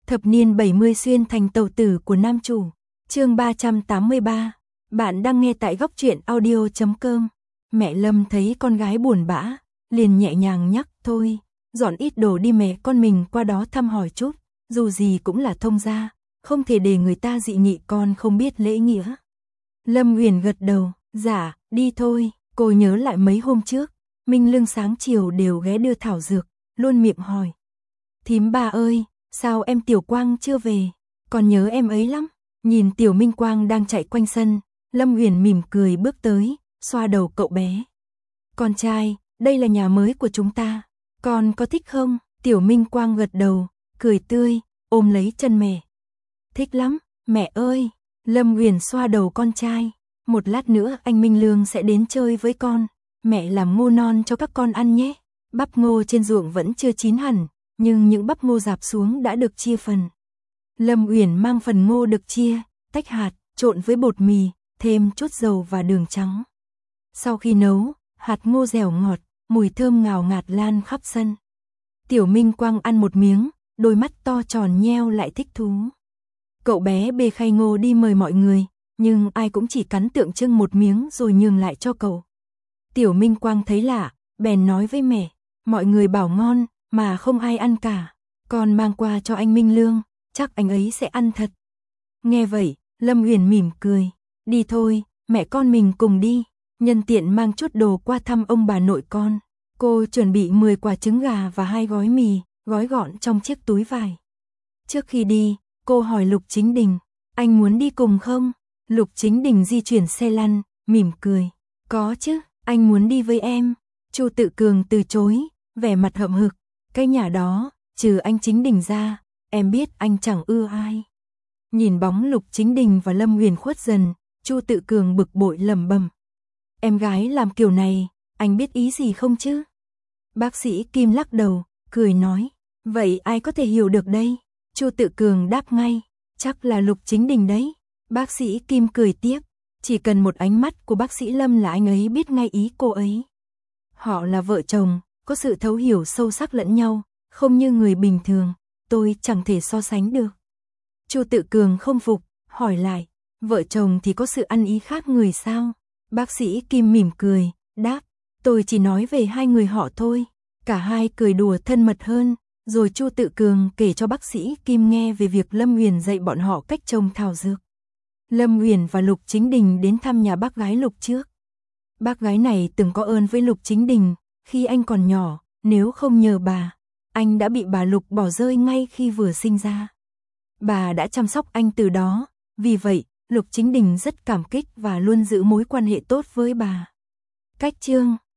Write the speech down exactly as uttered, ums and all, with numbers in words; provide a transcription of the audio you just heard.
Thập niên bảy mươi xuyên thành tàu tử của nam chủ. Chương ba trăm tám mươi ba. Bạn đang nghe tại góc truyện audio chấm com. Mẹ Lâm thấy con gái buồn bã, liền nhẹ nhàng nhắc, thôi, dọn ít đồ đi mẹ, con mình qua đó thăm hỏi chút, dù gì cũng là thông gia, không thể để người ta dị nghị con không biết lễ nghĩa. Lâm Uyển gật đầu, dạ, đi thôi. Cô nhớ lại mấy hôm trước, Minh Lương sáng chiều đều ghé đưa thảo dược, luôn miệng hỏi. Thím bà ơi, sao em Tiểu Quang chưa về? Còn nhớ em ấy lắm. Nhìn Tiểu Minh Quang đang chạy quanh sân, Lâm Uyển mỉm cười bước tới, xoa đầu cậu bé. Con trai, đây là nhà mới của chúng ta, con có thích không? Tiểu Minh Quang gật đầu, cười tươi, ôm lấy chân mẹ. Thích lắm, mẹ ơi. Lâm Uyển xoa đầu con trai. Một lát nữa anh Minh Lương sẽ đến chơi với con, mẹ làm ngô non cho các con ăn nhé. Bắp ngô trên ruộng vẫn chưa chín hẳn, nhưng những bắp ngô rạp xuống đã được chia phần. Lâm Uyển mang phần ngô được chia, tách hạt, trộn với bột mì, thêm chút dầu và đường trắng. Sau khi nấu, hạt ngô dẻo ngọt, mùi thơm ngào ngạt lan khắp sân. Tiểu Minh Quang ăn một miếng, đôi mắt to tròn nheo lại thích thú. Cậu bé bê khay ngô đi mời mọi người, nhưng ai cũng chỉ cắn tượng trưng một miếng rồi nhường lại cho cậu. Tiểu Minh Quang thấy lạ, bèn nói với mẹ, mọi người bảo ngon, mà không ai ăn cả. Con mang qua cho anh Minh Lương, chắc anh ấy sẽ ăn thật. Nghe vậy, Lâm Uyển mỉm cười, đi thôi, mẹ con mình cùng đi. Nhân tiện mang chút đồ qua thăm ông bà nội con. Cô chuẩn bị mười quả trứng gà và hai gói mì, gói gọn trong chiếc túi vải. Trước khi đi, cô hỏi Lục Chính Đình, anh muốn đi cùng không? Lục Chính Đình di chuyển xe lăn, mỉm cười, có chứ, anh muốn đi với em. Chu Tự Cường từ chối, vẻ mặt hậm hực, cái nhà đó, trừ anh Chính Đình ra, em biết anh chẳng ưa ai. Nhìn bóng Lục Chính Đình và Lâm Uyển khuất dần, Chu Tự Cường bực bội lẩm bẩm, em gái làm kiểu này, anh biết ý gì không chứ? Bác sĩ Kim lắc đầu, cười nói, vậy ai có thể hiểu được đây? Chu Tự Cường đáp ngay, chắc là Lục Chính Đình đấy. Bác sĩ Kim cười tiếp, chỉ cần một ánh mắt của bác sĩ Lâm là anh ấy biết ngay ý cô ấy. Họ là vợ chồng, có sự thấu hiểu sâu sắc lẫn nhau, không như người bình thường, tôi chẳng thể so sánh được. Chu Tự Cường không phục, hỏi lại, vợ chồng thì có sự ăn ý khác người sao? Bác sĩ Kim mỉm cười, đáp, tôi chỉ nói về hai người họ thôi. Cả hai cười đùa thân mật hơn, rồi Chu Tự Cường kể cho bác sĩ Kim nghe về việc Lâm Uyển dạy bọn họ cách trồng thảo dược. Lâm Uyển và Lục Chính Đình đến thăm nhà bác gái Lục trước. Bác gái này từng có ơn với Lục Chính Đình, khi anh còn nhỏ, nếu không nhờ bà, anh đã bị bà Lục bỏ rơi ngay khi vừa sinh ra. Bà đã chăm sóc anh từ đó, vì vậy, Lục Chính Đình rất cảm kích và luôn giữ mối quan hệ tốt với bà. Cách chương